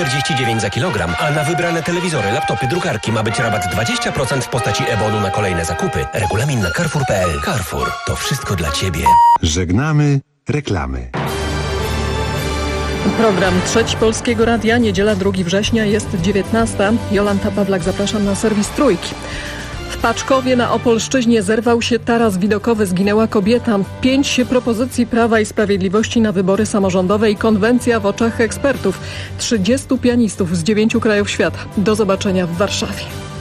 49 za kilogram, a na wybrane telewizory, laptopy, drukarki ma być rabat 20% w postaci e-bonu na kolejne zakupy. Regulamin na Carrefour.pl. Carrefour. To wszystko dla Ciebie. Żegnamy reklamy. Program Trzeci Polskiego Radia, niedziela 2 września, jest 19. Jolanta Pawlak, zapraszam na serwis Trójki. W Paczkowie na Opolszczyźnie zerwał się taras widokowy, zginęła kobieta. 5 propozycji Prawa i Sprawiedliwości na wybory samorządowe i konwencja w oczach ekspertów. 30 pianistów z 9 krajów świata. Do zobaczenia w Warszawie.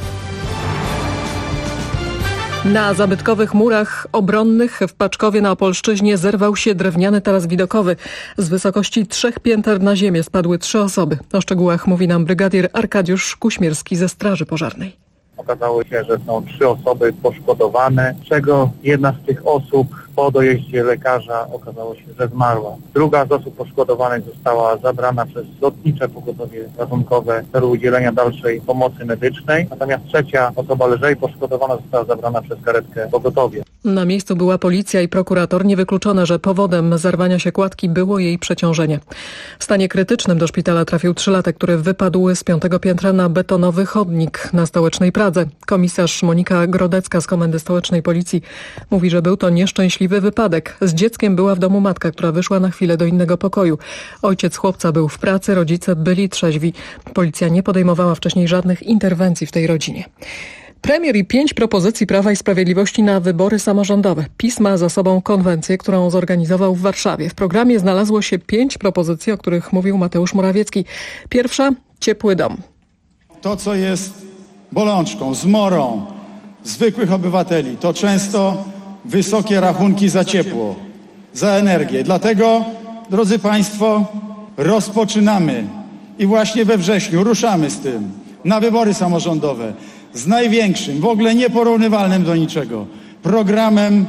Na zabytkowych murach obronnych w Paczkowie na Opolszczyźnie zerwał się drewniany taras widokowy. Z wysokości 3 pięter na ziemię spadły 3 osoby. O szczegółach mówi nam brygadier Arkadiusz Kuśmierski ze Straży Pożarnej. Okazało się, że są 3 osoby poszkodowane, z czego jedna z tych osób po dojeździe lekarza okazało się, że zmarła. Druga z osób poszkodowanych została zabrana przez lotnicze pogotowie ratunkowe w celu udzielenia dalszej pomocy medycznej, natomiast trzecia osoba lżej poszkodowana została zabrana przez karetkę pogotowia. Na miejscu była policja i prokurator. Niewykluczone, że powodem zarwania się kładki było jej przeciążenie. W stanie krytycznym do szpitala trafił 3-latek, który wypadł z 5. piętra na betonowy chodnik na Stołecznej Pradze. Komisarz Monika Grodecka z Komendy Stołecznej Policji mówi, że był to nieszczęśliwy wypadek. Z dzieckiem była w domu matka, która wyszła na chwilę do innego pokoju. Ojciec chłopca był w pracy, rodzice byli trzeźwi. Policja nie podejmowała wcześniej żadnych interwencji w tej rodzinie. Premier i 5 propozycji Prawa i Sprawiedliwości na wybory samorządowe. PiS ma za sobą konwencję, którą zorganizował w Warszawie. W programie znalazło się 5 propozycji, o których mówił Mateusz Morawiecki. Pierwsza – ciepły dom. To, co jest bolączką, zmorą zwykłych obywateli, to często wysokie rachunki za ciepło, za energię. Dlatego, drodzy Państwo, rozpoczynamy i właśnie we wrześniu ruszamy z tym na wybory samorządowe z największym, w ogóle nieporównywalnym do niczego, programem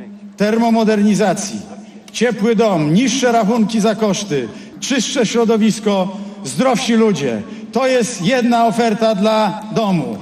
termomodernizacji. Ciepły dom, niższe rachunki za koszty, czystsze środowisko, zdrowsi ludzie. To jest jedna oferta dla domu.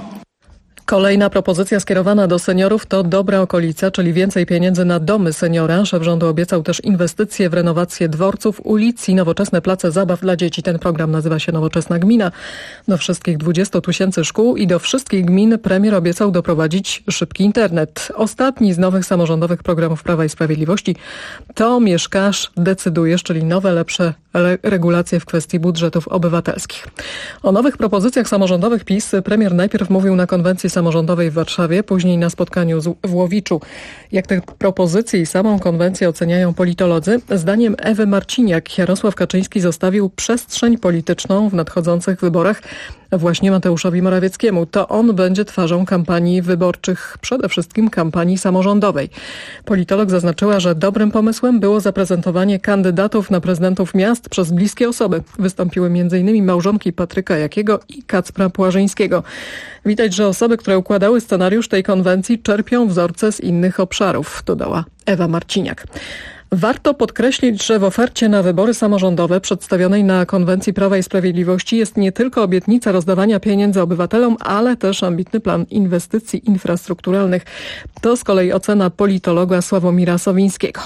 Kolejna propozycja skierowana do seniorów to Dobra Okolica, czyli więcej pieniędzy na domy seniora. Szef rządu obiecał też inwestycje w renowację dworców, ulic i nowoczesne place zabaw dla dzieci. Ten program nazywa się Nowoczesna Gmina. Do wszystkich 20 000 szkół i do wszystkich gmin premier obiecał doprowadzić szybki internet. Ostatni z nowych samorządowych programów Prawa i Sprawiedliwości to Mieszkasz decydujesz, czyli nowe, lepsze regulacje w kwestii budżetów obywatelskich. O nowych propozycjach samorządowych PiS premier najpierw mówił na konwencji samorządowej w Warszawie, później na spotkaniu w Łowiczu. Jak te propozycje i samą konwencję oceniają politolodzy? Zdaniem Ewy Marciniak Jarosław Kaczyński zostawił przestrzeń polityczną w nadchodzących wyborach właśnie Mateuszowi Morawieckiemu. To on będzie twarzą kampanii wyborczych, przede wszystkim kampanii samorządowej. Politolog zaznaczyła, że dobrym pomysłem było zaprezentowanie kandydatów na prezydentów miast przez bliskie osoby. Wystąpiły m.in. małżonki Patryka Jakiego i Kacpra Płażyńskiego. Widać, że osoby, które układały scenariusz tej konwencji, czerpią wzorce z innych obszarów, dodała Ewa Marciniak. Warto podkreślić, że w ofercie na wybory samorządowe przedstawionej na konwencji Prawa i Sprawiedliwości jest nie tylko obietnica rozdawania pieniędzy obywatelom, ale też ambitny plan inwestycji infrastrukturalnych. To z kolei ocena politologa Sławomira Sowińskiego.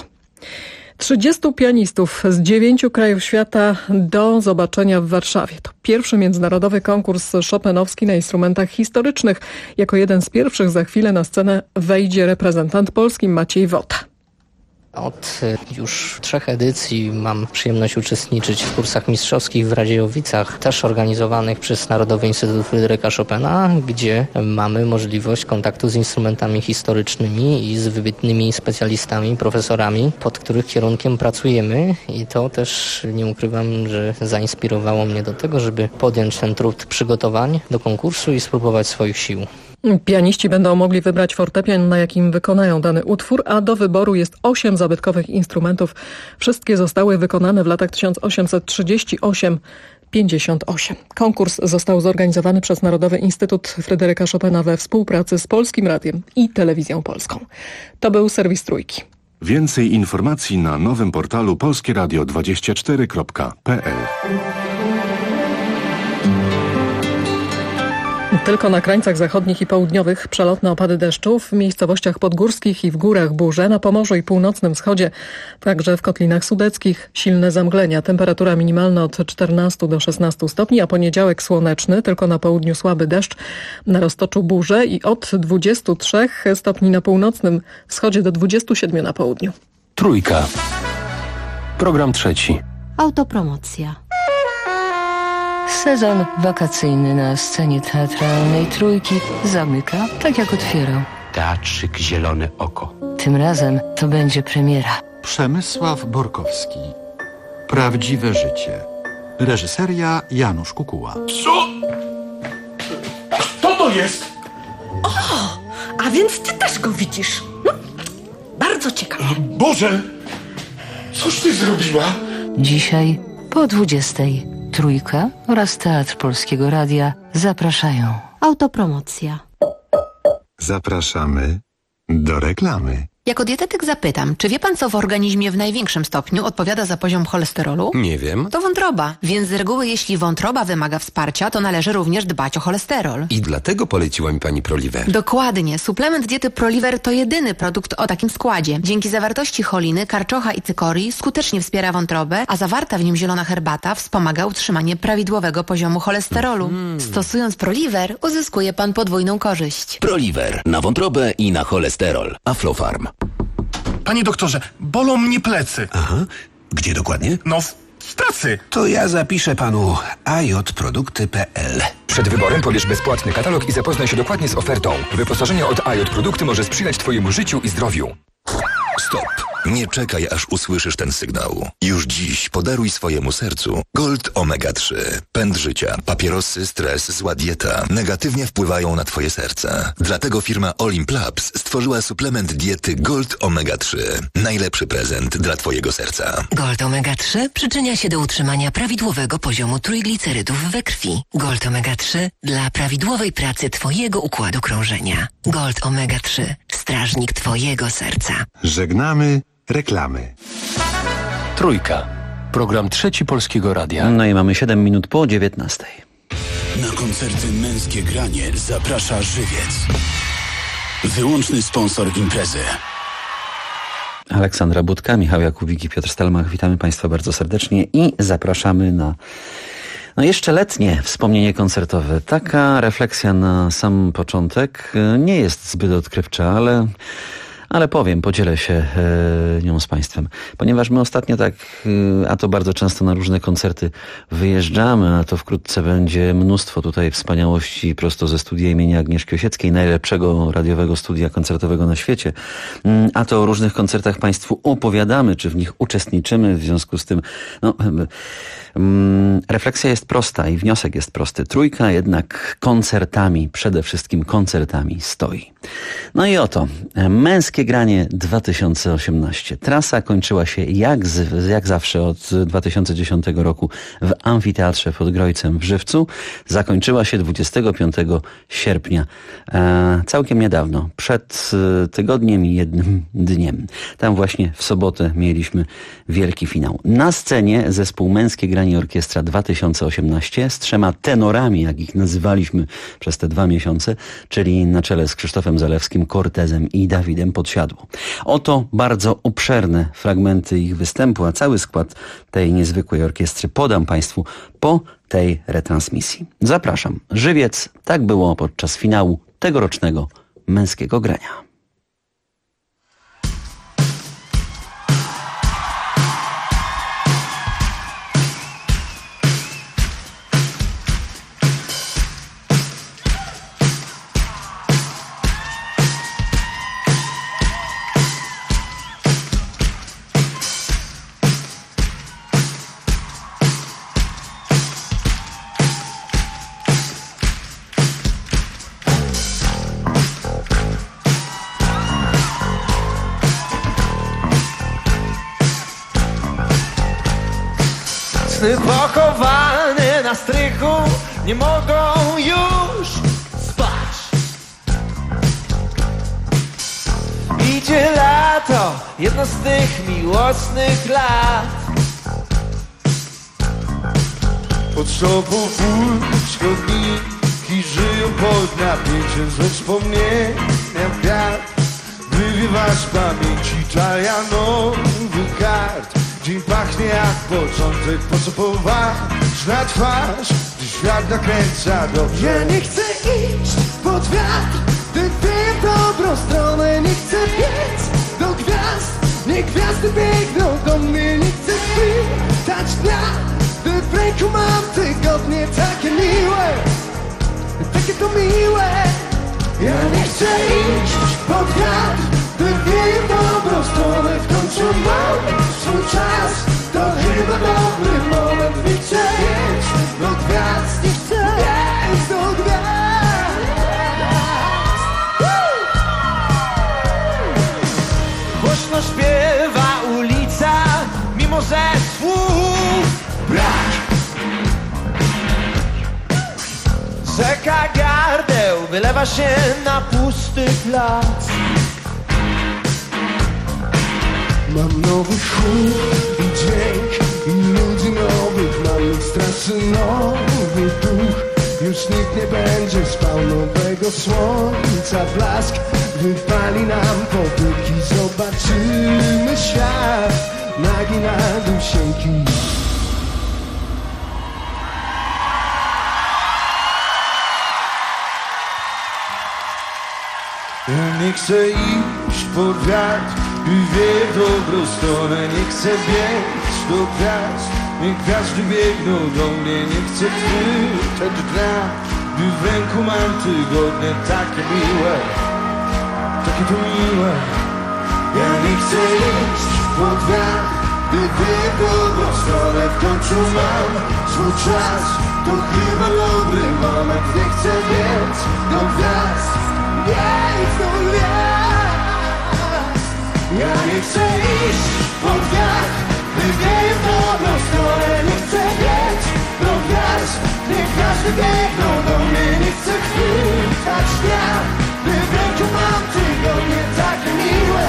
30 pianistów z 9 krajów świata do zobaczenia w Warszawie. To pierwszy międzynarodowy konkurs chopinowski na instrumentach historycznych. Jako jeden z pierwszych za chwilę na scenę wejdzie reprezentant Polski Maciej Wota. Od już 3 edycji mam przyjemność uczestniczyć w kursach mistrzowskich w Radziejowicach, też organizowanych przez Narodowy Instytut Fryderyka Chopina, gdzie mamy możliwość kontaktu z instrumentami historycznymi i z wybitnymi specjalistami, profesorami, pod których kierunkiem pracujemy i to też nie ukrywam, że zainspirowało mnie do tego, żeby podjąć ten trud przygotowań do konkursu i spróbować swoich sił. Pianiści będą mogli wybrać fortepian, na jakim wykonają dany utwór, a do wyboru jest 8 zabytkowych instrumentów. Wszystkie zostały wykonane w latach 1838-58. Konkurs został zorganizowany przez Narodowy Instytut Fryderyka Chopina we współpracy z Polskim Radiem i Telewizją Polską. To był serwis Trójki. Więcej informacji na nowym portalu polskieradio24.pl. Tylko na krańcach zachodnich i południowych przelotne opady deszczu, w miejscowościach podgórskich i w górach burze, na Pomorzu i północnym wschodzie, także w kotlinach sudeckich silne zamglenia. Temperatura minimalna od 14 do 16 stopni, a poniedziałek słoneczny, tylko na południu słaby deszcz, na Roztoczu burze i od 23 stopni na północnym wschodzie do 27 na południu. Trójka. Program trzeci. Autopromocja. Sezon wakacyjny na scenie teatralnej Trójki zamyka, tak jak otwierał. Teatrzyk Zielone Oko. Tym razem to będzie premiera. Przemysław Borkowski. Prawdziwe życie. Reżyseria Janusz Kukuła. Co? Kto to jest? O, a więc ty też go widzisz. Bardzo ciekawe. Boże, cóż ty zrobiła? Dzisiaj po 20 Trójka oraz Teatr Polskiego Radia zapraszają. Autopromocja. Zapraszamy do reklamy. Jako dietetyk zapytam, czy wie pan, co w organizmie w największym stopniu odpowiada za poziom cholesterolu? Nie wiem. To wątroba, więc z reguły jeśli wątroba wymaga wsparcia, to należy również dbać o cholesterol. I dlatego poleciła mi pani Proliver. Dokładnie. Suplement diety Proliver to jedyny produkt o takim składzie. Dzięki zawartości choliny, karczocha i cykorii skutecznie wspiera wątrobę, a zawarta w nim zielona herbata wspomaga utrzymanie prawidłowego poziomu cholesterolu. Stosując Proliver, uzyskuje pan podwójną korzyść. Proliver na wątrobę i na cholesterol. Aflofarm. Panie doktorze, bolą mnie plecy. Aha. Gdzie dokładnie? No, w pracy. To ja zapiszę panu ajotprodukty.pl. Przed wyborem pobierz bezpłatny katalog i zapoznaj się dokładnie z ofertą. Wyposażenie od Ajot Produkty może sprzyjać twojemu życiu i zdrowiu. Stop. Nie czekaj, aż usłyszysz ten sygnał. Już dziś podaruj swojemu sercu Gold Omega 3. Pęd życia, papierosy, stres, zła dieta negatywnie wpływają na twoje serce. Dlatego firma Olimp Labs stworzyła suplement diety Gold Omega 3. Najlepszy prezent dla twojego serca. Gold Omega 3 przyczynia się do utrzymania prawidłowego poziomu trójglicerydów we krwi. Gold Omega 3 dla prawidłowej pracy twojego układu krążenia. Gold Omega 3. Strażnik twojego serca. Żegnamy reklamy. Trójka. Program trzeci Polskiego Radia. No i mamy 7 minut po 19. Na koncerty Męskie Granie zaprasza Żywiec. Wyłączny sponsor imprezy. Aleksandra Budka, Michał Jakubik i Piotr Stelmach. Witamy Państwa bardzo serdecznie i zapraszamy na jeszcze letnie wspomnienie koncertowe. Taka refleksja na sam początek nie jest zbyt odkrywcza, ale podzielę się nią z Państwem. Ponieważ my ostatnio tak, a to bardzo często na różne koncerty wyjeżdżamy, a to wkrótce będzie mnóstwo tutaj wspaniałości prosto ze studia imienia Agnieszki Osieckiej, najlepszego radiowego studia koncertowego na świecie. A to o różnych koncertach Państwu opowiadamy, czy w nich uczestniczymy. W związku z tym refleksja jest prosta i wniosek jest prosty. Trójka jednak koncertami, przede wszystkim koncertami stoi. No i oto, Męskie Granie 2018. Trasa kończyła się jak zawsze od 2010 roku w Amfiteatrze pod Grojcem w Żywcu. Zakończyła się 25 sierpnia, całkiem niedawno, przed tygodniem i jednym dniem. Tam właśnie w sobotę mieliśmy wielki finał. Na scenie zespół Męskie Granie Orkiestra 2018 z 3 tenorami, jak ich nazywaliśmy przez te 2 miesiące, czyli na czele z Krzysztofem Zalewskim, Cortezem i Dawidem Podsiadło. Oto bardzo obszerne fragmenty ich występu, a cały skład tej niezwykłej orkiestry podam Państwu po tej retransmisji. Zapraszam. Żywiec, tak było podczas finału tegorocznego Męskiego Grania. Pochowane na strychu nie mogą już spać. Idzie lato, jedno z tych miłosnych lat. Pod szopą pól szkodniki żyją Stoją pod napięciem złe wspomnienia wiatr. Wywiewasz z pamięci talianowych kart. Dzień pachnie jak początek, po co poważ na twarz, gdy świat nakręca dobrze. Ja nie chcę iść pod wiatr, gdy wieje w dobrą stronę. Nie chcę biec do gwiazd, niech gwiazdy biegną do mnie. Nie chcę chwytać dnia, gdy w ręku mam tygodnie. Takie miłe, takie to miłe. Ja nie chcę iść pod wiatr, gdy wieje w dobrą stronę. W końcu mam swój czas, to chyba dobry moment. Nie chcę biec do gwiazd, nie chcę biec do gwiazd. Głośno śpiewa ulica, mimo że słów brak. Rzeka gardeł wylewa się na pusty plac. Mam nowy chód i dźwięk i ludzi nowych. Mam ich straszy nowy duch. Już nikt nie będzie spał, nowego słońca blask wypali nam potyki. Zobaczymy świat nagi na dusieńki. Ja nie chcę iść pod wiatr, by wieje w dobrą stronę. Nie chcę biec do gwiazd, niech gwiazdy biegną do mnie. Nie chcę chwytać dnia, gdy w ręku mam tygodnie. Takie miłe, takie to miłe. Ja nie chcę iść pod wiatr, gdy wieje w dobrą stronę. W końcu mam swój czas, to chyba dobry moment. Nie chcę biec do gwiazd, Biec do gwiazd. ja nie chcę iść pod wiatr, gdy wieje w dobrą stronę. Nie chcę biec do gwiazd, niech gwiazdy biegną do mnie. Nie chcę chwytać dnia, gdy w ręku mam tygodnie. Takie miłe,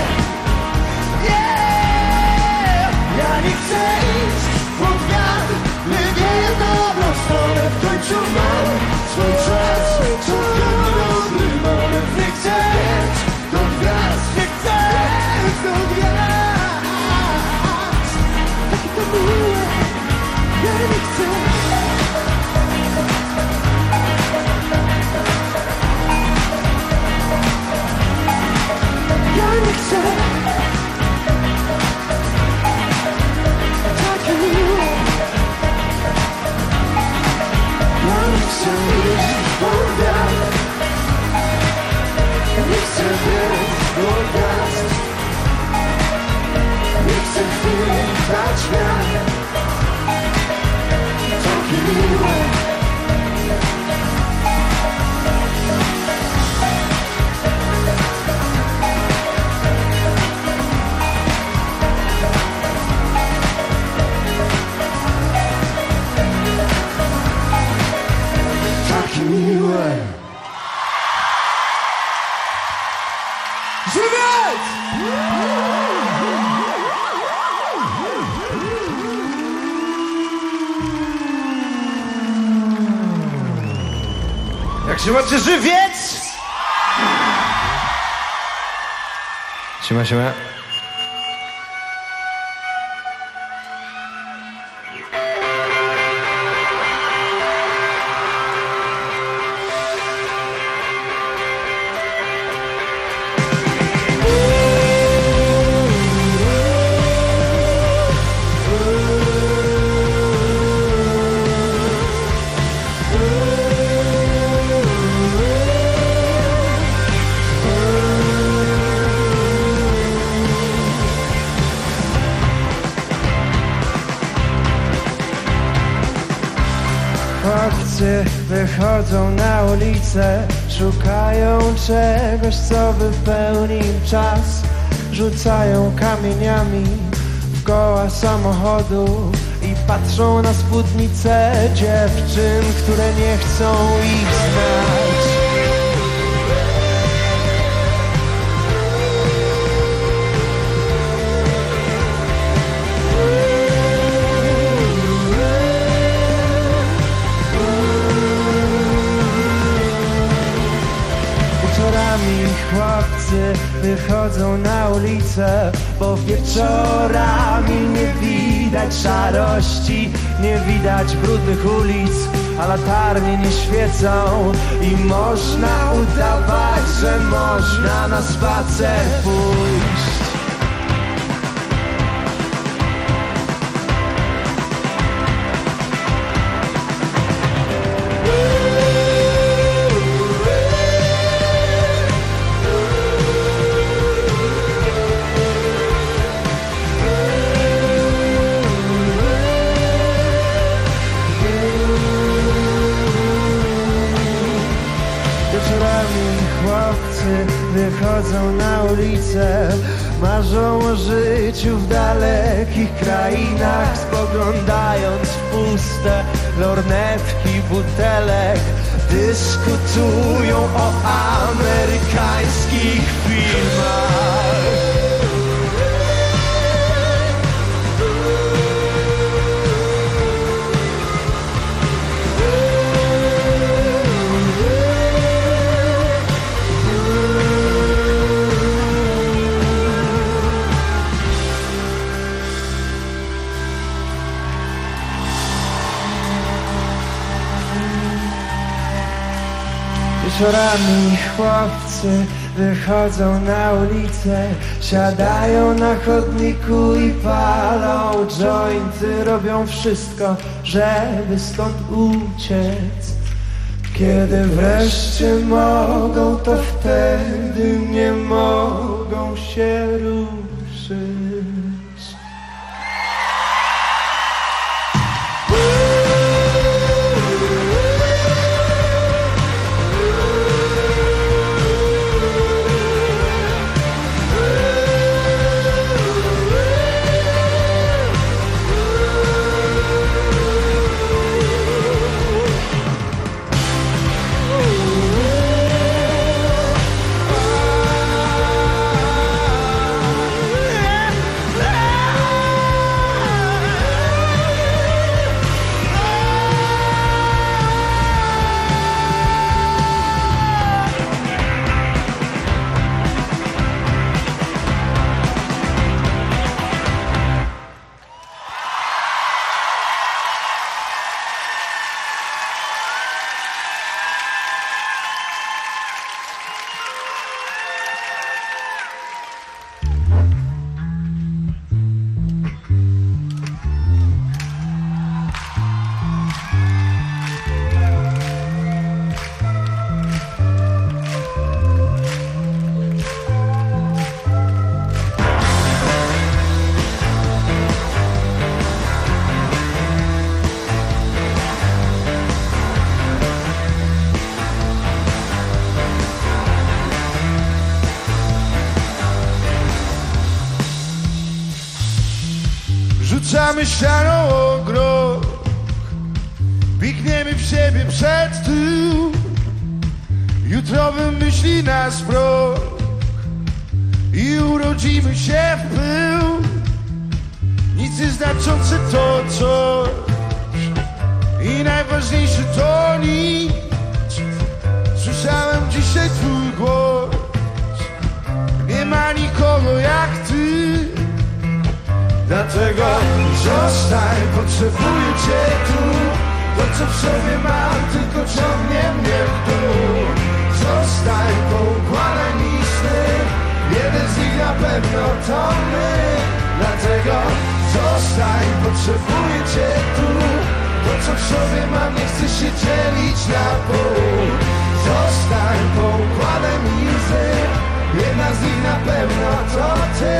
ja nie chcę iść pod wiatr, gdy wieje w dobrą stronę. W końcu mam swój czas, to chyba dobry moment. Nie chcę biec do gwiazd, nie chcę biec do gwiazd. Takie to miłe, ja nie chcę. Ja nie chcę. Takie miłe, ja nie chcę iść pod wiatr, nie chcę biec do gwiazd, nie chcę chwytać wiatr. Takie miłe, takie miłe. żywiec! Jak się macie, żywiec? Siema, siema. Chłopcy wychodzą na ulicę, szukają czegoś, co wypełni im czas. Rzucają kamieniami w koła samochodu i patrzą na spódnice dziewczyn, które nie chcą ich znać. chłopcy wychodzą na ulicę, bo wieczorami nie widać szarości, nie widać brudnych ulic, a latarnie nie świecą i można udawać, że można na spacer pójść. Wychodzą na ulicę, marzą o życiu w dalekich krainach, spoglądając w puste lornetki butelek, dyskutują o amerykańskich filmach. Wieczorami chłopcy wychodzą na ulicę, siadają na chodniku i palą jointy, robią wszystko, żeby stąd uciec. Kiedy wreszcie mogą, to wtedy nie mogą się ruszyć. Rzucamy ścianą o groch, pikniemy w siebie przed tył. Jutro wymyśli nas wróg i urodzimy się w pył. Nic nieznaczące to coś i najważniejsze to nic. Słyszałem dzisiaj twój głos, nie ma nikogo jak ty. Dlatego zostań, potrzebuję cię tu. To co w sobie mam tylko ciągnie mnie w dół. Zostań, poukładaj listy, jeden z nich na pewno to my. Dlatego zostań, potrzebuję cię tu. To co w sobie mam nie chcę się dzielić na pół. Zostań, poukładaj listy, jedna z nich na pewno to ty.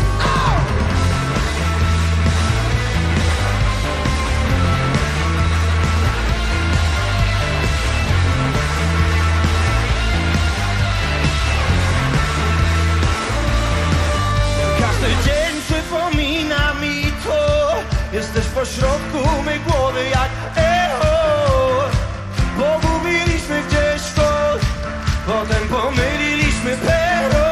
Każdy dzień przypomina mi to. Jesteś pośrodku mej głowy jak echo. Pogubiliśmy gdzieś to, potem pomyliliśmy pero.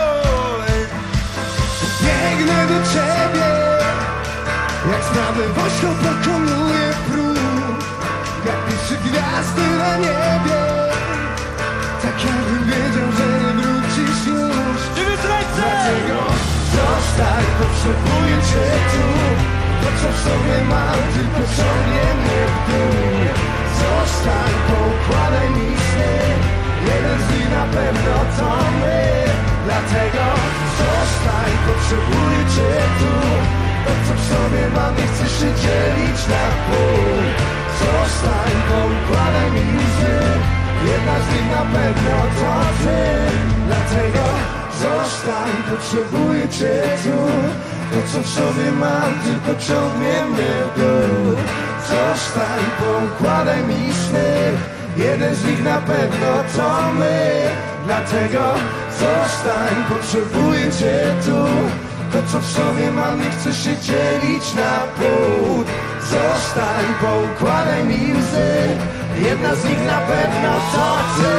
Biegnę do ciebie, jak sprawiedliwością pokonuję próg. Jak pisze gwiazdy na niebie, tak jakbym wiedział, że nie wrócisz już. potrzebuję cię tu. To co w sobie mam, tylko ciągnie mnie w dół. Zostań, poukładaj mi sny. Jeden z nich na pewno to my. Dlatego zostań, potrzebuję cię tu. To co w sobie mam, nie chcę się dzielić na pół. Zostań, poukładaj mi łzy. Jedna z nich na pewno to ty. Dlatego zostań, potrzebuję cię tu. To co w sobie mam, tylko ciągnie mnie w dół. Zostań, poukładaj mi sny. Jeden z nich na pewno to my. Dlatego zostań, potrzebuję cię tu. To co w sobie mam, nie chcę się dzielić na pół. Zostań, poukładaj mi łzy. Jedna z nich na pewno to ty.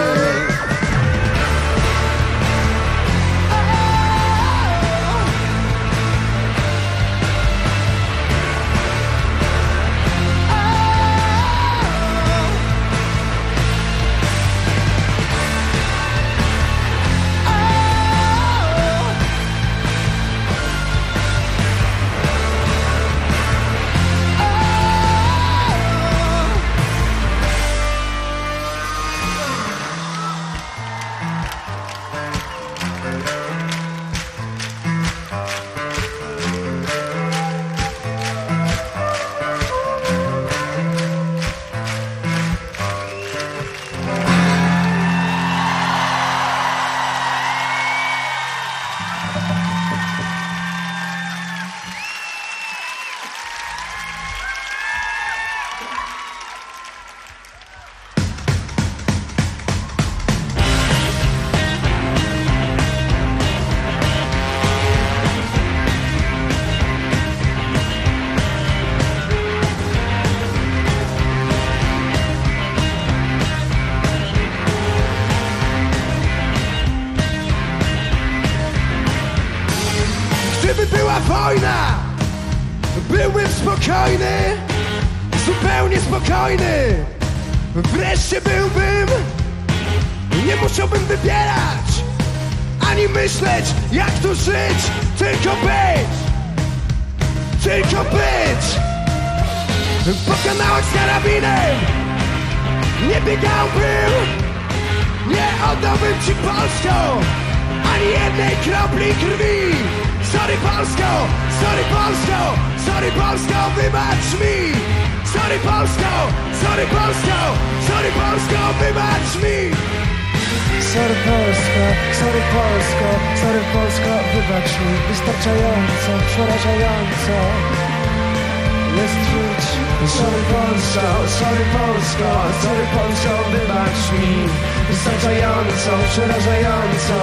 Wojna, byłbym spokojny, zupełnie spokojny. Wreszcie byłbym, nie musiałbym wybierać, ani myśleć jak tu żyć, tylko być, tylko być. Pokonałeś z karabinem, nie biegałbym, nie oddałbym ci Polską, ani jednej kropli krwi. Sorry Polsko, sorry Polsko, sorry Polsko, wybacz mi. Sorry Polsko, sorry Polsko, sorry Polsko, wybacz mi. Sorry Polsko, sorry Polsko, sorry Polsko, wybacz mi. Wystarczająco, przerażająco jest żyć. Sorry Polsko, sorry Polsko, sorry Polsko, wybacz mi. Wystarczająco, przerażająco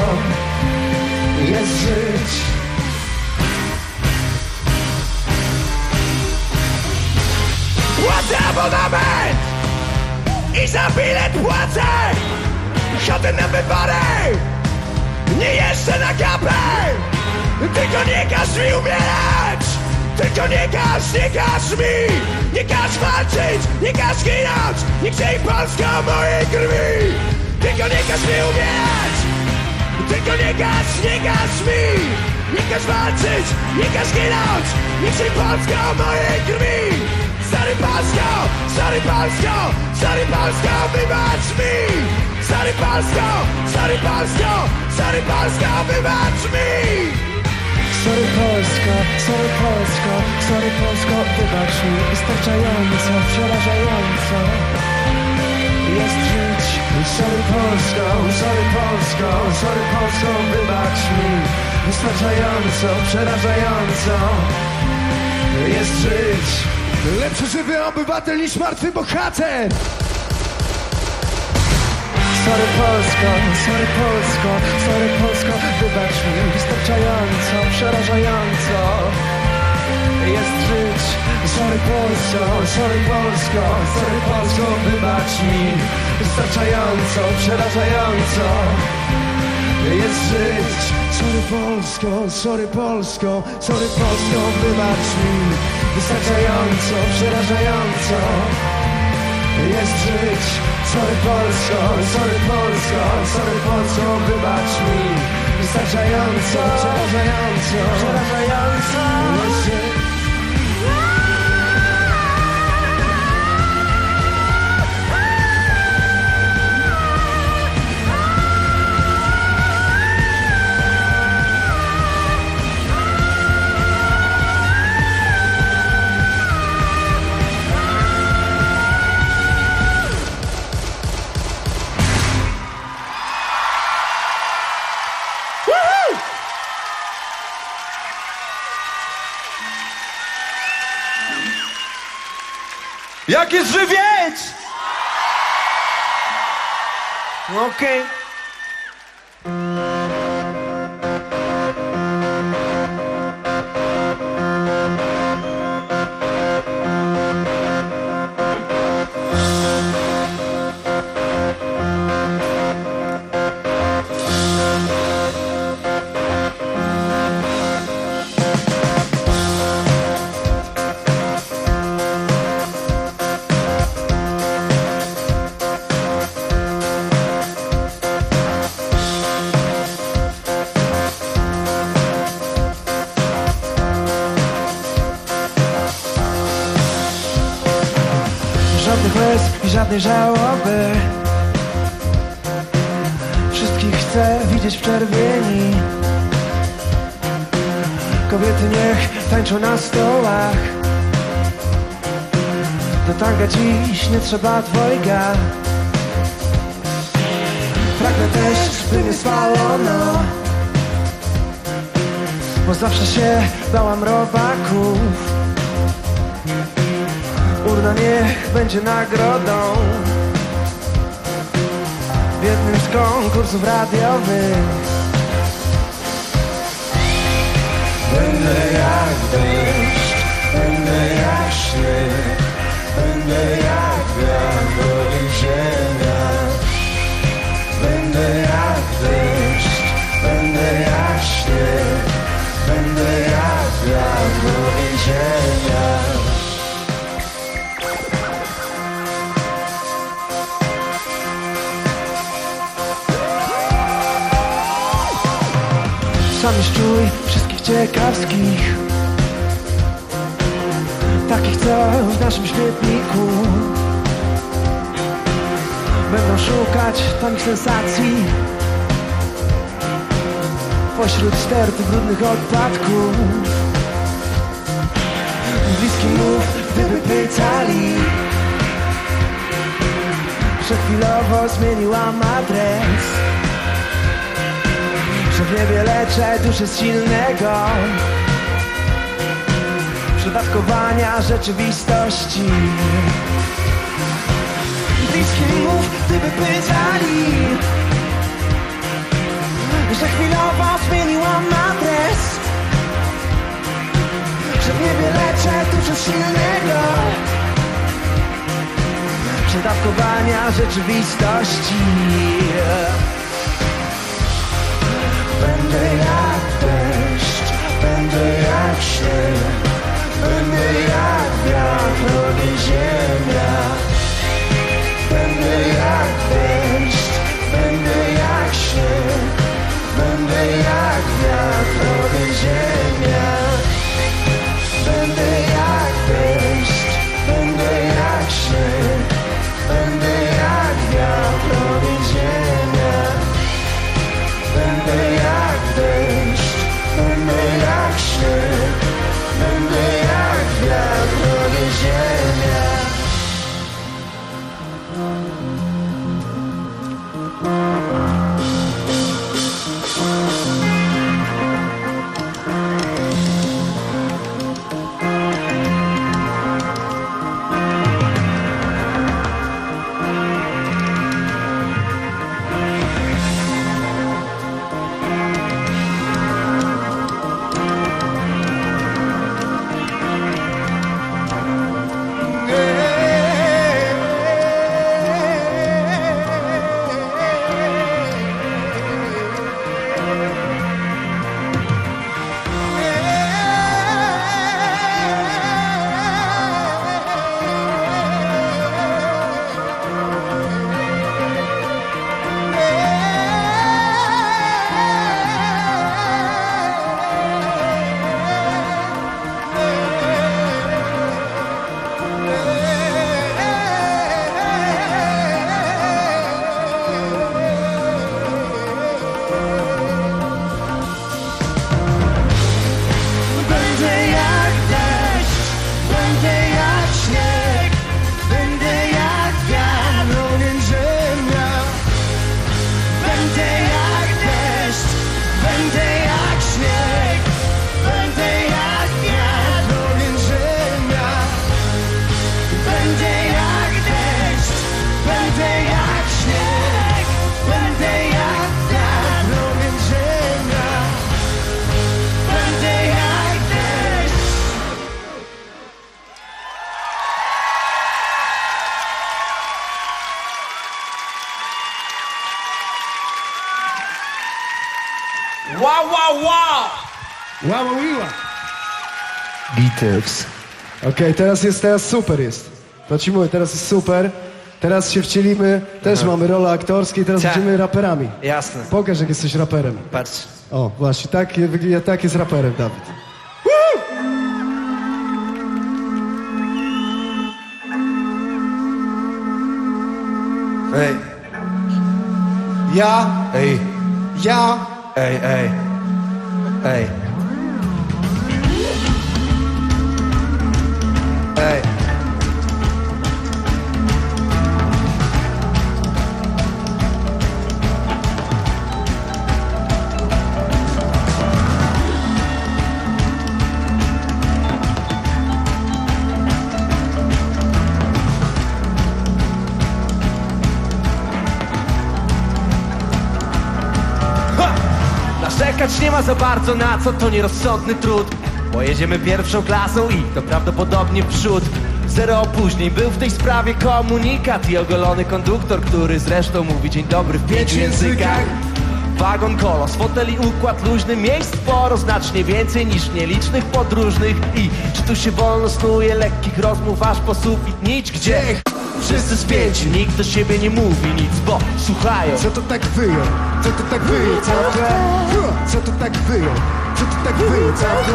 jest żyć. Płacę abonament i za bilet płacę. Chodzę na wybory, nie jeżdżę na gapę. Tylko nie każ mi umierać, tylko nie każ mi. Nie każ walczyć, nie każ ginąć, nie grzej Polską mojej krwi. Tylko nie każ mi umierać, tylko nie każ mi. Nie każ walczyć, nie każ ginąć, nie grzej Polską mojej krwi. Sorry Polsko, sorry Polsko, sorry Polsko, wybacz mi. Sorry Polsko, sorry Polsko, sorry Polsko, wybacz mi. Sorry Polsko, sorry Polsko, sorry Polsko, wybacz mi. Wystarczająco, przerażająco jest żyć. Sorry Polsko, sorry Polsko, sorry Polsko, wybacz mi. Wystarczająco, przerażająco jest żyć. Lepszy żywy obywatel niż martwy bohater. Sorry Polsko, sorry Polsko, sorry Polsko, wybacz mi. Wystarczająco, przerażająco jest żyć. Sorry Polsko, sorry Polsko, sorry Polsko, wybacz mi. Wystarczająco, przerażająco jest żyć. Sorry Polsko, sorry Polsko, sorry Polsko, wybacz mi. Wystarczająco, przerażająco jest żyć. Sorry Polsko, sorry Polsko, sorry Polsko, wybacz mi. wystarczająco, przerażająco. Jak jest żywiec? Okej. Żadnych łez i żadnej żałoby. Wszystkich chcę widzieć w czerwieni. Kobiety niech tańczą na stołach. Do tanga dziś nie trzeba dwojga. Pragnę też, by nie spalono, bo zawsze się bałam robaków. Urna niech będzie nagrodą w jednym z konkursów radiowych. Będę jak deszcz, będę jak śnieg, będę jak wiatr ziemia. Będę jak deszcz, będę jak śnieg, będę jak wiatr ziemia. Sami szczuj wszystkich ciekawskich, takich co w naszym śmietniku będą szukać tanich sensacji pośród sterty brudnych odpadków. Bliskim mów, gdyby pytali, że chwilowo zmieniłam adres, że w niebie leczę duszy z silnego przedawkowania rzeczywistości. Bliskim mów, gdyby pytali, że chwilowo zmieniłam adres, że w niebie leczę duszy z silnego przedawkowania rzeczywistości. Będę jak deszcz, będę jak śnieg, będę jak wiatr, ogień, ziemia. Będę jak deszcz, będę jak śnieg, będę jak wiatr, ogień, ziemia. Będę jak deszcz, będę jak śnieg, będę jak wiatr, ogień, ziemia. Będę jak deszcz, będę jak śnieg, będę jak wiatr, ogień, ziemia. Wow, wow, wow! Wow, wow, wow! Bitews. Okej, teraz super jest. To ci mówię, teraz jest super. Teraz się wcielimy, też mamy role aktorskie i teraz będziemy raperami. Jasne. Pokaż, jak jesteś raperem. Patrz. O, właśnie, tak jest raperem, Dawid. Ej. Ja. Ej. Ja. Ej, ej. Ej. Ej. Narzekać nie ma za bardzo na co, to nierozsądny trud. Pojedziemy pierwszą klasą i to prawdopodobnie w przód. 0 opóźnień, był w tej sprawie komunikat i ogolony konduktor, który zresztą mówi dzień dobry w 5 językach. Wagon kolos, foteli układ luźny, miejsc sporo, znacznie więcej niż nielicznych podróżnych. I czy tu się wolno snuje, lekkich rozmów aż po sufit nić, gdzie wszyscy spięci, nikt do siebie nie mówi nic, bo słuchają. Co to tak wyje? Co to tak wyje? Co to tak wyje? Co to tak wyje?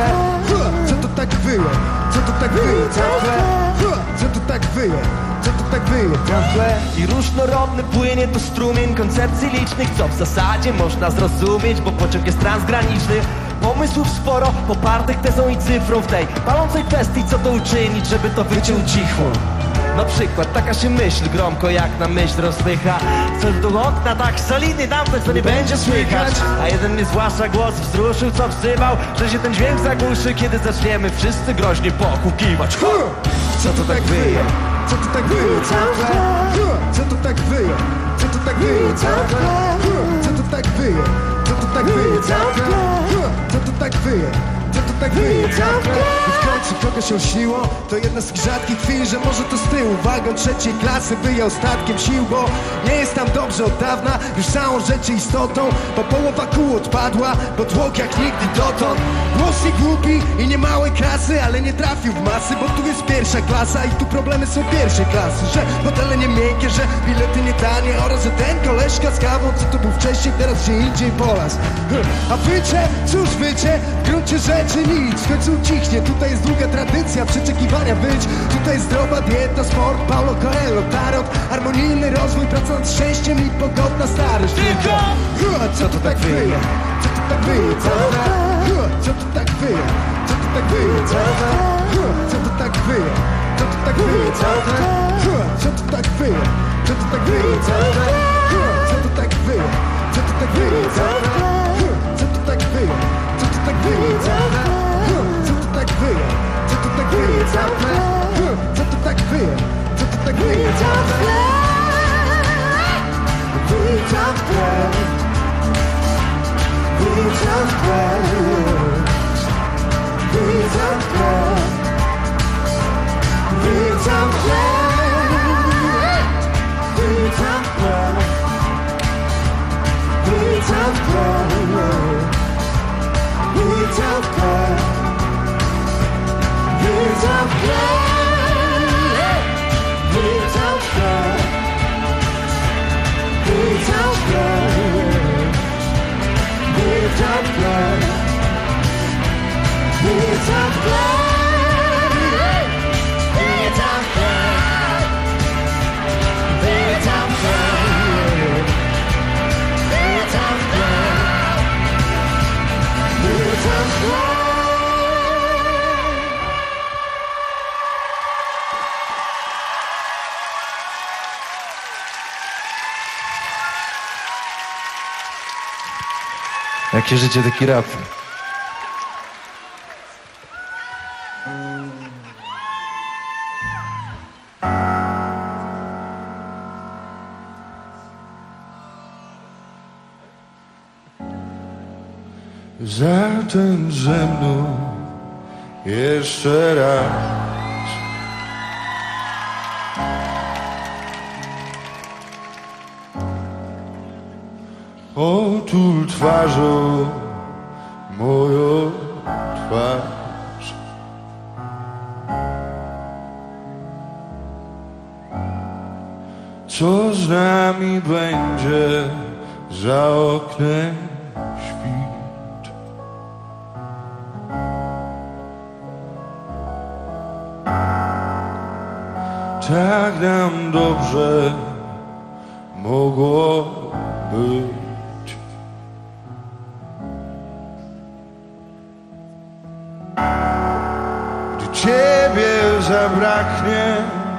Co to tak wyje? Co to tak wyje? Co to tak wyje? Co to tak wyje? I różnorodny płynie tu strumień koncepcji licznych, co w zasadzie można zrozumieć, bo pociąg jest transgraniczny. Pomysłów sporo, popartych tezą i cyfrą w tej palącej kwestii, co to uczynić, żeby to wycie ucichło. Na przykład taka się myśl gromko jak na myśl rozpycha. Coś do okna tak solidnie damtać, co nie będzie słychać. A jeden mnie zwłaszcza głos wzruszył, co wzywał, że się ten dźwięk zagłuszy, kiedy zaczniemy wszyscy groźnie pohukiwać. Co to tak wyje? Co to tak wyje? Co to tak wyje? Co to tak wyje? Co to tak wyje? Co to tak wyje? Co to tak wyje? Co to tak wyje? I w końcu kogoś osiło. To jedna z rzadkich chwil, że może to z tyłu wagon trzeciej klasy wyje ostatkiem sił, bo nie jest tam dobrze od dawna, już całą rzeczy istotą, bo połowa kół odpadła, bo tłok jak nigdy dotąd. Głos nie głupi i nie małej klasy, ale nie trafił w masy, bo tu jest pierwsza klasa i tu problemy są pierwszej klasy. Że hotele nie miękkie, że bilety nie tanie oraz że ten koleżka z kawą, co to był wcześniej, teraz gdzie indziej polas. A wycie, cóż wycie, w gruncie rzeczy nic, w końcu ucichnie. Tutaj jest długa tradycja przeczekiwania być. Tutaj jest zdrowa dieta, sport, Paulo Coelho, tarot, harmonijny rozwój, praca nad szczęściem i pogodna starość. Tylko co to tak wyje? Co to tak wyje? Co to tak wyje? Co to tak wyje? Co to tak wyje? Co to tak wyje? Co to tak wyje? Co to tak wyje? Co to tak wyje? Co to tak wyje? Co to tak wyje? Co to tak wyje? Co to tak wyje? Co to tak wyje? Co to tak wyje? Co to tak wyje? Jakie życie, taki rap. Zatańcz ze mną jeszcze raz. Otul twarzą moją twarz. Co z nami będzie za oknem świt? Tak nam dobrze mogło być. Gdy Ciebie zabraknie,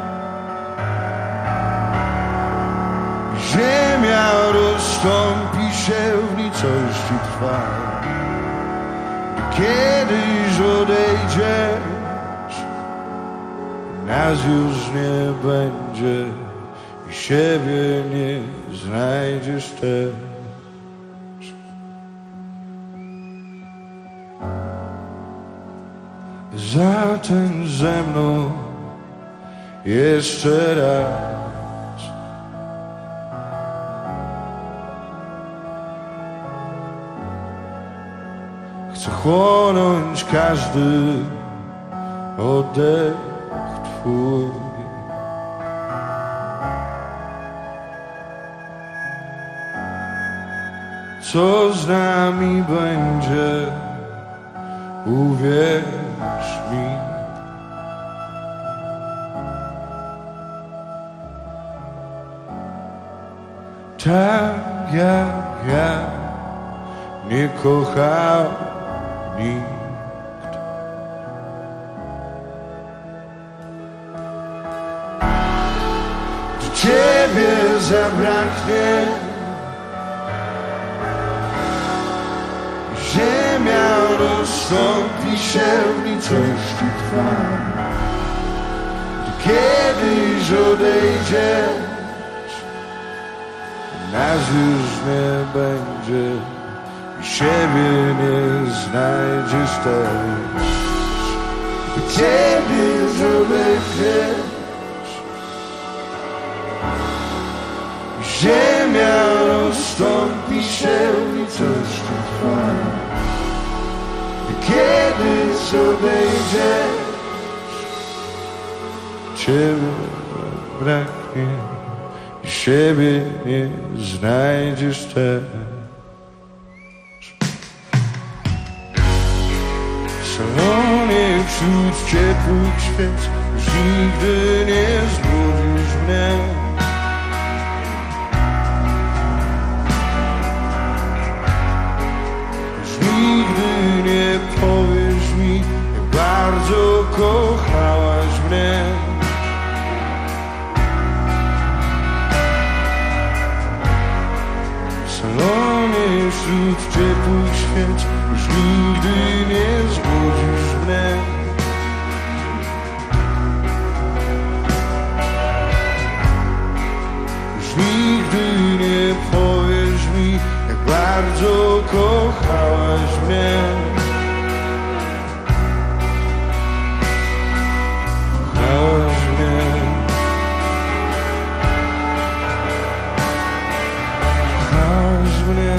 ziemia rozstąpi się, w nicości trwa. Gdy kiedyś odejdziesz, nas już nie będzie i siebie nie znajdziesz też. Zatańcz ze mną jeszcze raz. Chcę chłonąć każdy oddech Twój. Co z nami będzie, uwierz mi. Tak jak ja nie kochał nikt. Gdy Ciebie zabraknie, ziemia rozstąpi się, w nicości trwa. Gdy kiedyś odejdziesz, nas już nie będzie i siebie nie znajdziesz też. Gdy Ciebie odejdziesz, ziemia rozstąpi się, w nicości trwa. Gdy kiedyś odejdziesz, Ciebie braknie i siebie nie znajdziesz też. W salonie wśród ciepłych świec już nigdy nie zbudzisz mnie. Już nigdy nie powiesz mi, jak bardzo kochałaś mnie. W salonie wśród ciepłych świec już nigdy nie zbudzisz mnie. Już nigdy nie powiesz mi, jak bardzo kochałaś mnie. Kochałaś mnie. Kochałaś mnie.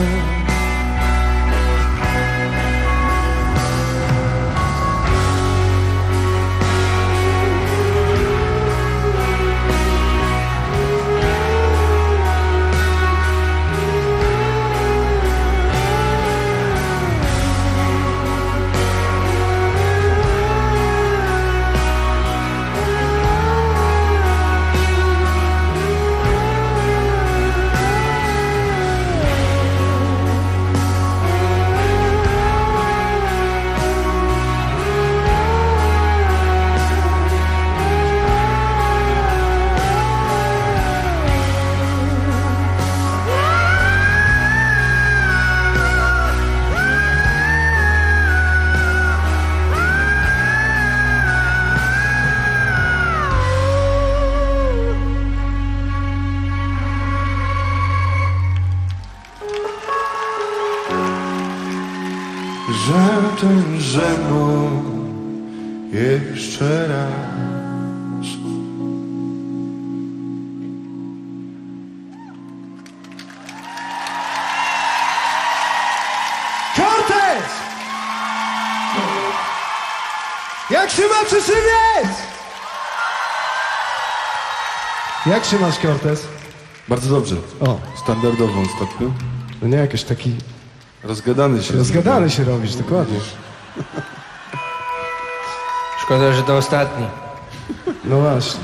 Zatańcz ze mną jeszcze raz. Cortez! Jak się ma Przyszywiec? Jak się masz, Cortez? Bardzo dobrze. O. Standardowo ostatnio. No nie, jakiś taki... Rozgadany się. Rozgadany się robisz, dokładnie. Szkoda, że to ostatni. No właśnie.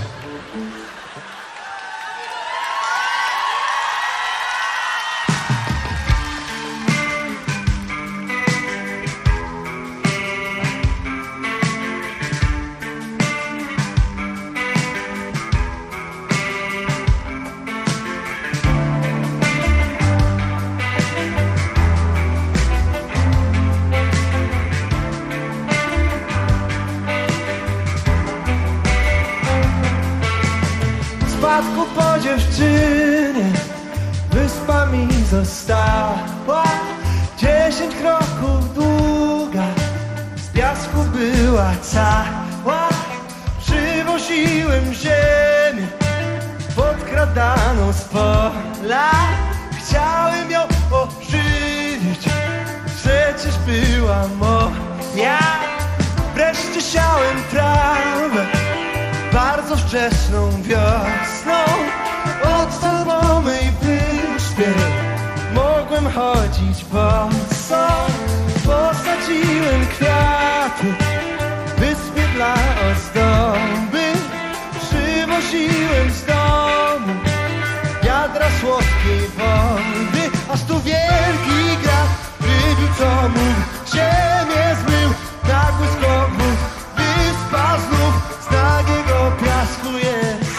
Spadku po dziewczynie wyspa mi została 10 kroków długa, z piasku była cała. Przywoziłem ziemię podkradaną z pola, chciałem ją ożywić, przecież była moja. Wreszcie siałem trawę bardzo wczesną wiosną. Oddal po mej wyspie mogłem chodzić boso. Posadziłem kwiaty w wyspie dla ozdoby. Przywoziłem z domu wiadra słodkiej wody, aż tu wielki grad wybił co mógł. Ziemię zmył nagły skok wód. Wyspa znów z nagiego piasku jest.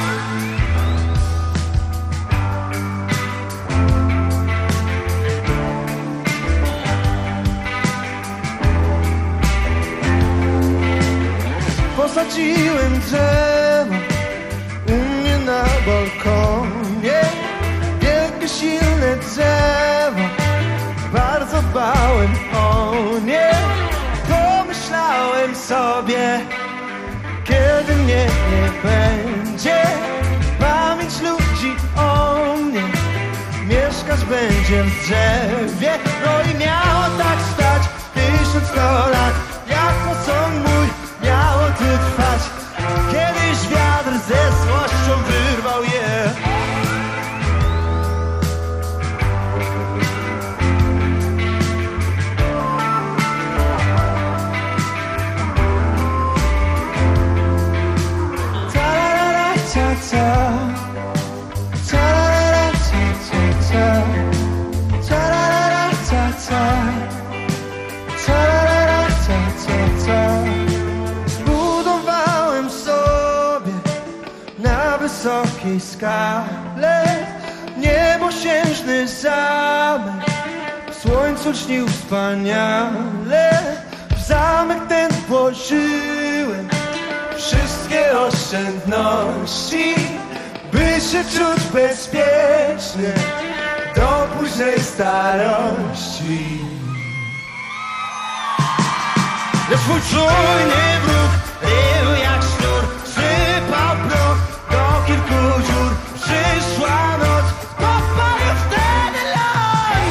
Posadziłem drzewo u mnie na balkonie. Wielkie, silne drzewo, bardzo dbałem o nie. Pomyślałem sobie, kiedy mnie nie będzie, pamięć ludzi o mnie mieszkać będzie w drzewie. No i miało tak stać 1100 lat, jak posąg mój miało tu trwać. Kiedyś wiatr ze złością wyrwał je. Zbudowałem sobie na wysokiej skale niebosiężny zamek, w słońcu śnił wspaniale. W zamek ten włożyłem wszystkie oszczędności, by się czuć bezpiecznie do późnej starości. Lecz mój czujny wróg rył jak sznur, sypał proch do kilku dziur. Przyszła noc, popalił wtedy las.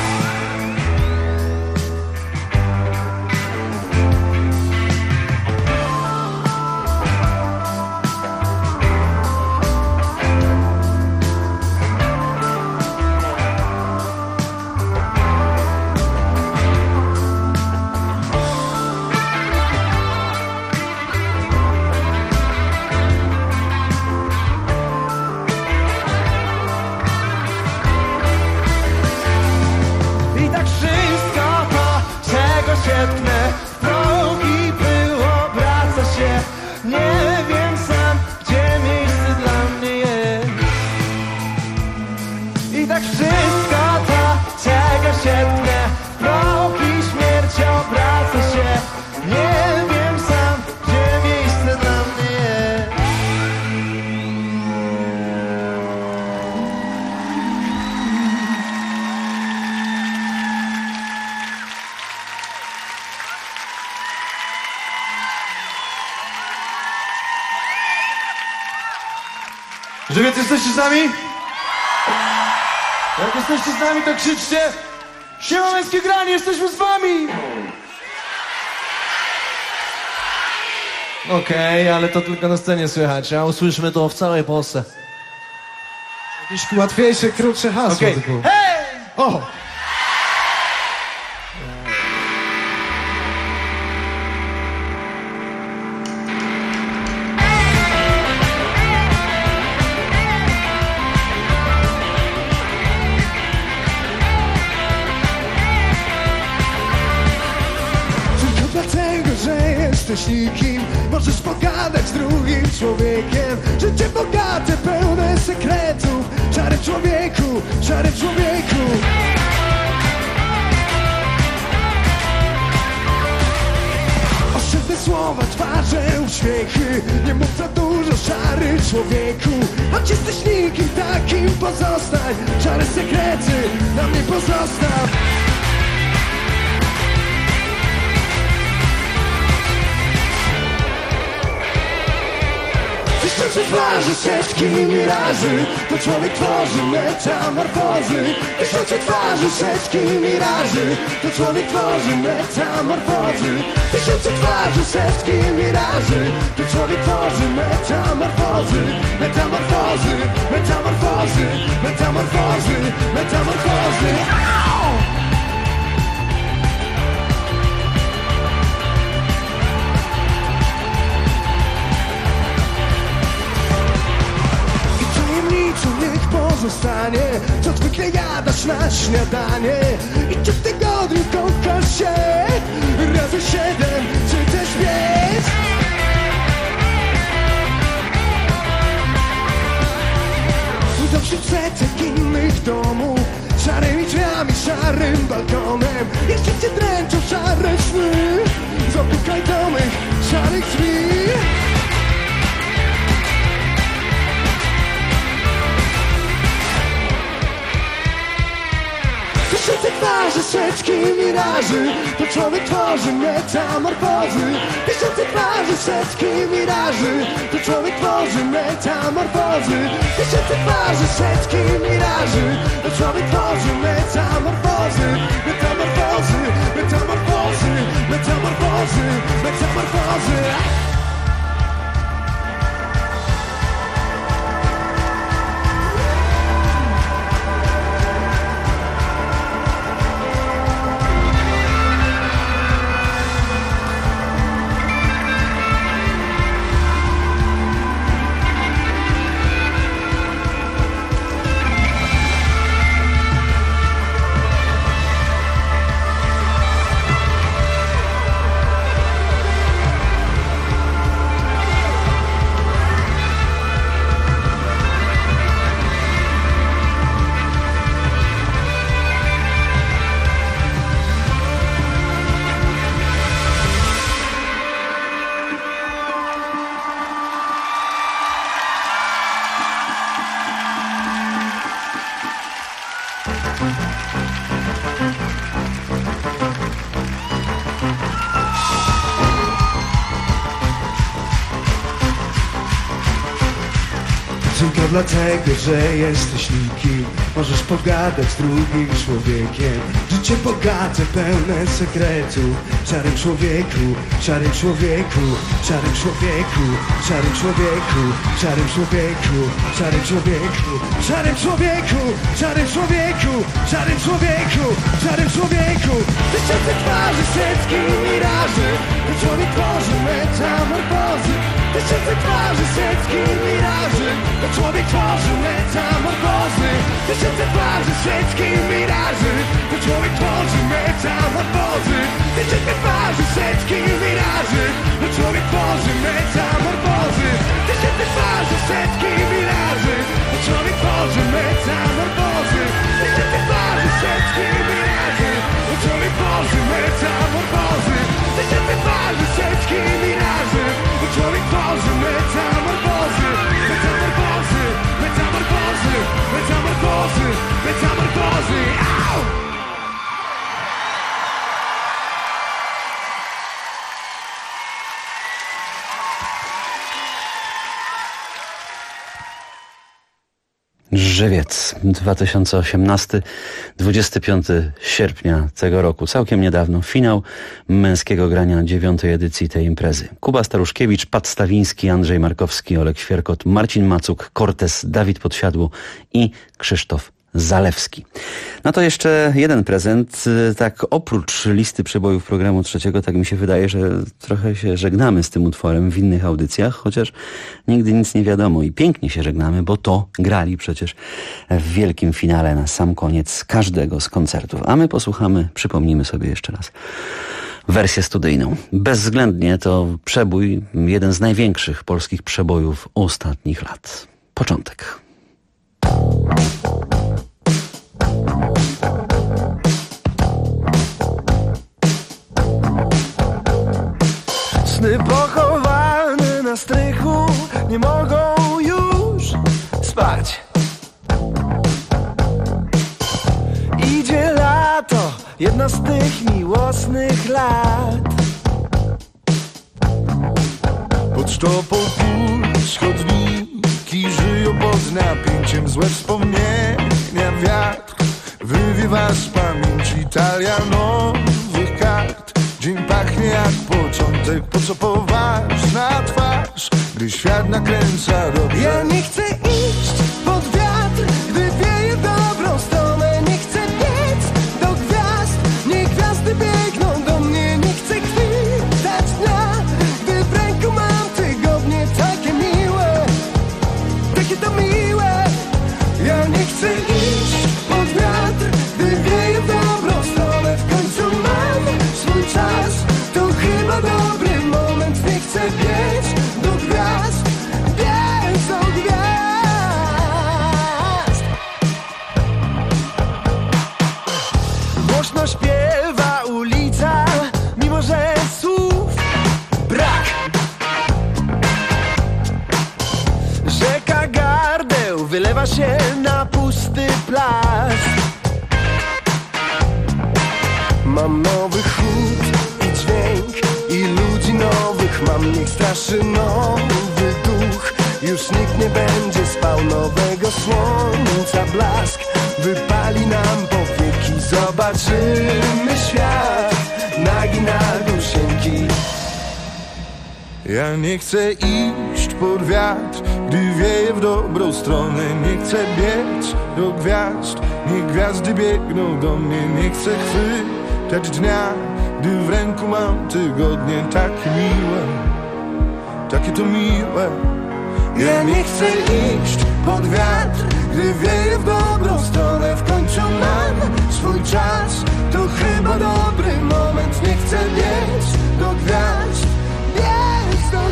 I tak wszystko to, czego się tknę, w progi pył obraca się. Nie wiem sam, gdzie miejsce dla mnie jest. I tak wszystko to, czego się tknę, w progi śmierć obraca się. Nie wiem sam, gdzie miejsce dla mnie jest. Żywiec, jesteście z nami? Jak jesteście z nami, to krzyczcie: siema Męskie Granie, jesteśmy z wami! Okej, ale to tylko na scenie słychać, a usłyszmy to w całej Polsce. Jakieś łatwiejsze, krótsze hasło. Okej. Typu. Hej! O! Tylko dlatego, że jesteś nikim, możesz pogadać z drugim człowiekiem. Życie bogate, pełne sekretów. Szary człowieku, szary człowieku. Oszczędne słowa, twarze, uśmiechy. Nie mów za dużo, szary człowieku. Choć jesteś nikim, takim pozostań. Szare sekrety na mnie pozostaw. Tysiące twarzy, setki miraży. To człowiek tworzy metamorfozy. Tysiące twarzy, setki miraży. To człowiek tworzy metamorfozy. Tysiące twarzy, setki miraży. To człowiek tworzy metamorfozy. Metamorfozy, metamorfozy, metamorfozy, metamorfozy. Niech pozostanie, co zwykle jadasz na śniadanie. I czy w tygodniu kochasz się razy 7, czy też 5? Do wśród setek innych domów, szarymi drzwiami, szarym balkonem. Jeszcze cię dręczą szare sny, zapukaj do mych szarych drzwi. Tysiące twarzy, setki miraży. To człowiek tworzy metamorfozy. Tysiące twarzy, setki miraży. To człowiek tworzy metamorfozy. Tysiące twarzy, setki miraży. To człowiek tworzy metamorfozy. Metamorfozy, metamorfozy, metamorfozy, metamorfozy. Tylko dlatego, że jesteś nikim, możesz pogadać z drugim człowiekiem. Życie bogate, pełne sekretów. Szarym człowieku, szarym człowieku, szarym człowieku, szarym człowieku, szarym człowieku, szarym człowieku, szarym człowieku, szarym człowieku, szarym człowieku, szarym człowieku. Tysiące twarzy, setki miraży. To człowiek tworzy metamorfozy. Tysiące twarzy, setki miraży. To człowiek tworzy metamorfozy. Tysiące twarzy, setki miraży. To człowiek tworzy metamorfozy. Tysiące twarzy, setki miraży. To człowiek tworzy metamorfozy. Tysiące twarzy, setki miraży. To człowiek tworzy metamorfozy. Tysiące twarzy, setki miraży. To człowiek tworzy metamorfozy. Tysiące twarzy, setki miraży. To człowiek tworzy metamorfozy. Metamorfozy, metamorfozy, metamorfozy, metamorfozy. Żywiec 2018, 25 sierpnia tego roku, całkiem niedawno, finał męskiego grania 9. edycji tej imprezy. Kuba Staruszkiewicz, Pat Stawiński, Andrzej Markowski, Olek Świerkot, Marcin Macuk, Cortez, Dawid Podsiadło i Krzysztof Zalewski. No to jeszcze jeden prezent. Tak oprócz listy przebojów programu trzeciego, tak mi się wydaje, że trochę się żegnamy z tym utworem w innych audycjach, chociaż nigdy nic nie wiadomo i pięknie się żegnamy, bo to grali przecież w wielkim finale na sam koniec każdego z koncertów. A my posłuchamy, przypomnimy sobie jeszcze raz wersję studyjną. Bezwzględnie to przebój, jeden z największych polskich przebojów ostatnich lat. Początek. Sny pochowane na strychu nie mogą już spać. Idzie lato, jedna z tych miłosnych lat. Pod sztopą puls chodniki żyją pod napięciem, złe wspomnienia wiatr wywiewa z pamięci talia nowych kart. Dzień pachnie jak początek, po co poważna twarz, gdy świat nakręca dobrze. Ja nie chcę iść pod wiatr, gdy wieje w dobrą stronę. Nie chcę biec do gwiazd, niech gwiazdy biegną do mnie. Nie chcę chwitać dnia, gdy w ręku mam tygodnie takie miłe, takie to miłe. Ja nie chcę iść pod wiatr, gdy wieje w dobrą stronę. W końcu mam swój czas, to chyba dobry moment. Nie chcę biec do gwiazd, biec do gwiazd. Głośno śpiewa ulica, mimo że słów brak. Rzeka gardeł wylewa się na pusty plac. Mam nowy chód i dźwięk i ludzi nowych mam. Niech straszy nowy duch. Już nikt nie będzie spał, nowego słońca blask wypali nam powieki. Zobaczymy świat nagi na górsienki. Ja nie chcę iść pod wiatr, gdy wieje w dobrą stronę. Nie chcę biec do gwiazd, niech gwiazdy biegną do mnie. Nie chcę chwytać dnia, gdy w ręku mam tygodnie takie miłe, takie to miłe. Ja nie chcę iść pod wiatr, gdy wieje w dobrą stronę. W końcu mam swój czas, to chyba dobry moment. Nie chcę biec do gwiazd, biec do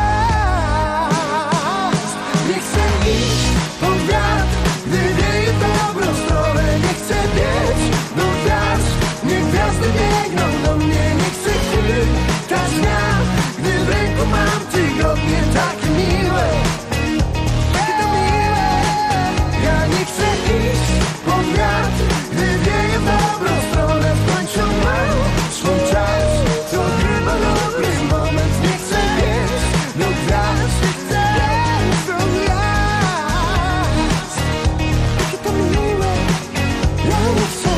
gwiazd. Nie chcę iść pod wiatr, gdy wieje w dobrą stronę. Nie chcę biec do gwiazd, niech gwiazdy biegną do mnie. Nie chcę chwytać dnia, gdy w ręku mam tygodnie takie miłe, takie to miłe. Ja nie chcę iść pod wiatr, gdy wieje w dobrą stronę. W końcu mam swój czas, to chyba dobry moment. Nie chcę biec do gwiazd, biec do gwiazd. Takie to miłe, ja nie chcę.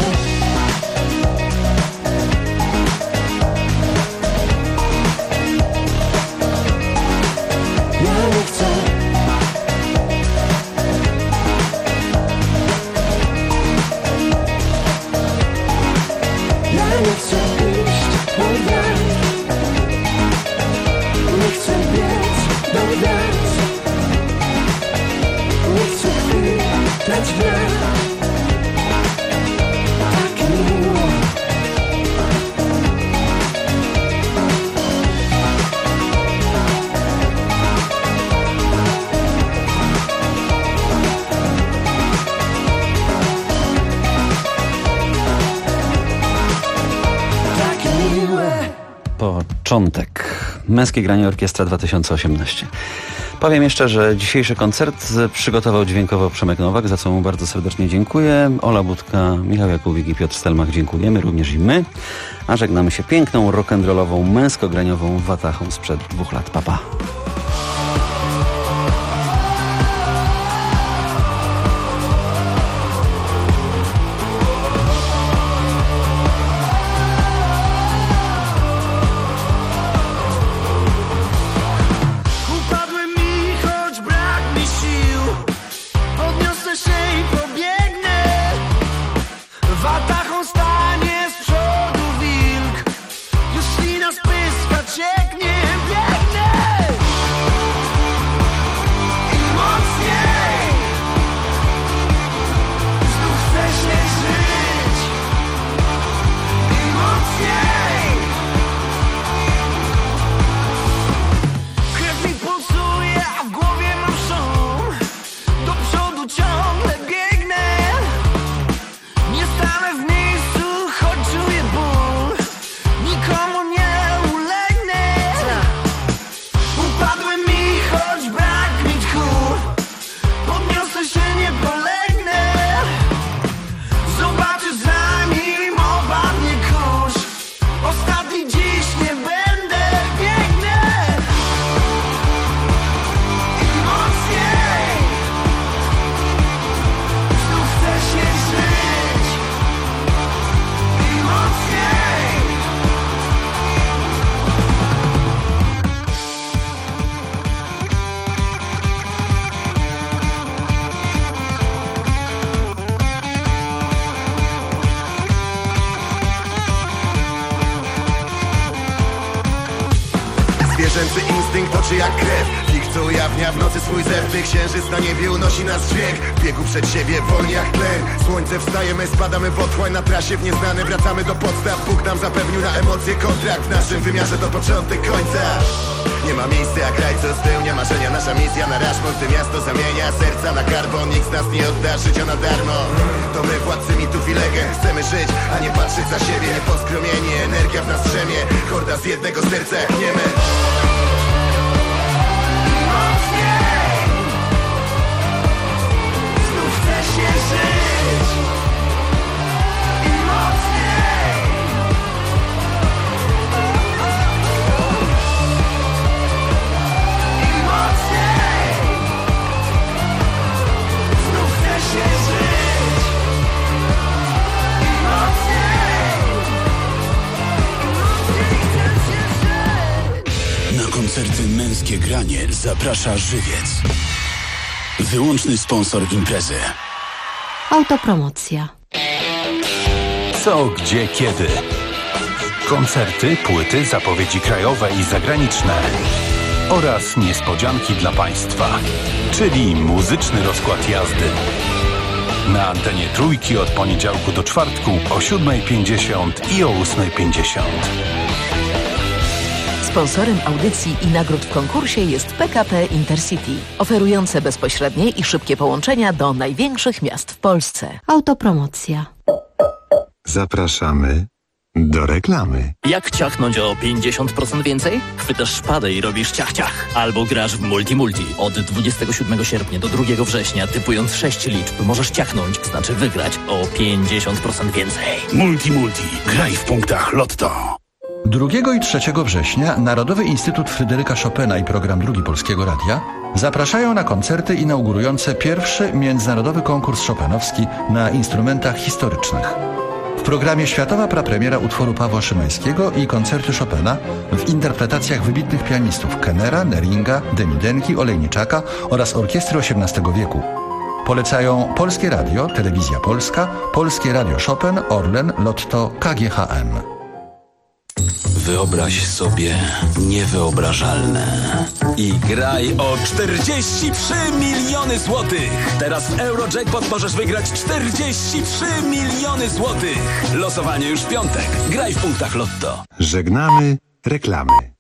Ja nie chcę. Ja nie chcę iść pod wiatr, nie chcę biec do gwiazd, nie chcę chwytać dnia, takie miłe. Początek. Męskie granie Orkiestra 2018. Powiem jeszcze, że dzisiejszy koncert przygotował dźwiękowo Przemek Nowak, za co mu bardzo serdecznie dziękuję. Ola Budka, Michał Jakubik i Piotr Stelmach dziękujemy, również i my. A żegnamy się piękną, rock'n'rollową, męsko-graniową watachą sprzed 2 lat. Pa, pa. Zwierzęcy instynkt toczy jak krew. Wilk co ujawnia w nocy swój zew. Księżyc na niebie unosi nas dźwięk. W biegu przed siebie wolni jak tlen. Słońce wstaje, my spadamy w otchłań. Na trasie w nieznane wracamy do podstaw. Bóg nam zapewnił na emocje kontrakt. W naszym wymiarze to początek końca. Nie ma miejsca jak raj, co spełnia marzenia. Nasza misja na Rashmore, gdy miasto zamienia serca na karbon. Nikt z nas nie odda życia na darmo. To my władcy mitów i legend. Chcemy żyć, a nie patrzeć za siebie. Poskromieni, energia w nas drzemie. Horda z jednego serca jak niemy. Znów chce się żyć. I mocniej. I mocniej. Znów chce się żyć. I mocniej. Na koncerty Męskie Granie zaprasza Żywiec. Wyłączny sponsor imprezy. Autopromocja. Co, gdzie, kiedy. Koncerty, płyty, zapowiedzi krajowe i zagraniczne. Oraz niespodzianki dla Państwa. Czyli muzyczny rozkład jazdy. Na antenie Trójki od poniedziałku do czwartku o 7:50 i o 8:50. Sponsorem audycji i nagród w konkursie jest PKP Intercity, oferujące bezpośrednie i szybkie połączenia do największych miast w Polsce. Autopromocja. Zapraszamy do reklamy. Jak ciachnąć o 50% więcej? Chwytasz szpadę i robisz ciach-ciach. Albo grasz w multi-multi. Od 27 sierpnia do 2 września, typując 6 liczb, możesz ciachnąć, znaczy wygrać o 50% więcej. Multi-multi. Graj w punktach Lotto. 2 i 3 września Narodowy Instytut Fryderyka Chopina i Program Drugi Polskiego Radia zapraszają na koncerty inaugurujące pierwszy międzynarodowy konkurs chopinowski na instrumentach historycznych. W programie światowa prapremiera utworu Pawła Szymańskiego i koncerty Chopina w interpretacjach wybitnych pianistów Kennera, Neringa, Demidenki, Olejniczaka oraz orkiestry XVIII wieku. Polecają Polskie Radio, Telewizja Polska, Polskie Radio Chopin, Orlen, Lotto, KGHM. Wyobraź sobie niewyobrażalne. I graj o 43 miliony złotych. Teraz w Eurojackpot możesz wygrać 43 miliony złotych. Losowanie już w piątek. Graj w punktach Lotto. Żegnamy reklamy.